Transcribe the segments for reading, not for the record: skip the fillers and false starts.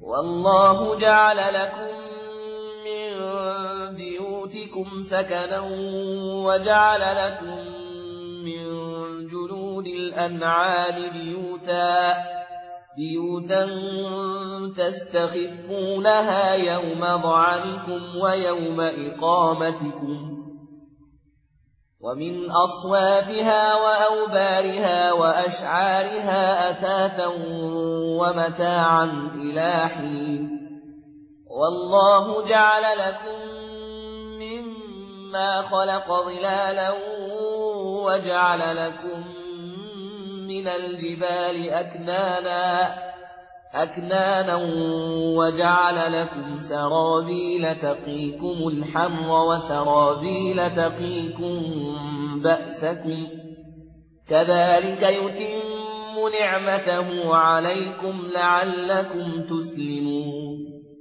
والله جعل لكم من بيوتكم سكنا وجعل لكم من جلود الأنعام بيوتا تستخفونها يوم ضعنكم ويوم إقامتكم ومن أصوافها وأوبارها وأشعارها أثاثا ومتاعا إلى حين والله جعل لكم مما خلق ظلالا وجعل لكم من الجبال أكنانا وجعل لكم سرابيل تقيكم الحر وسرابيل تقيكم بأسكم كذلك يتم نعمته عليكم لعلكم تسلمون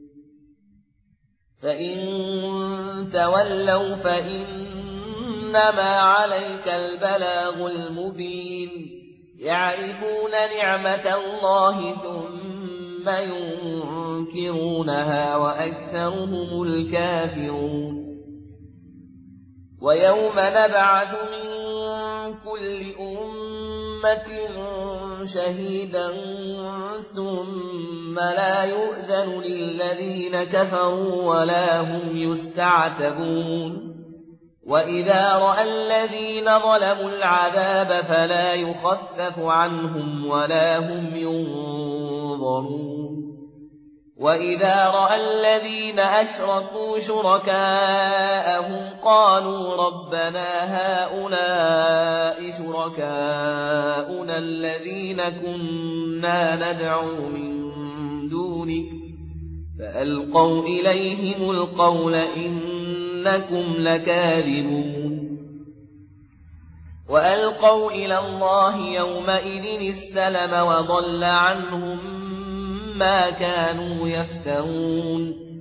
فإن تولوا فإنما عليك البلاغ المبين يعرفون نعمة الله ثم ينكرونها وأكثرهم الكافرون ويوم نبعث من كل أمة شهيدا ثم لا يؤذن للذين كفروا ولا هم يستعتبون وإذا رأى الذين ظلموا العذاب فلا يخفف عنهم ولا هم ينظرون وإذا رأى الذين أشركوا شركاءهم قالوا ربنا هؤلاء شركاؤنا الذين كنا ندعو من دونك فألقوا إليهم القول إنكم لكاذبون وألقوا إلى الله يومئذ السلم وضل عنهم ما كانوا يفترون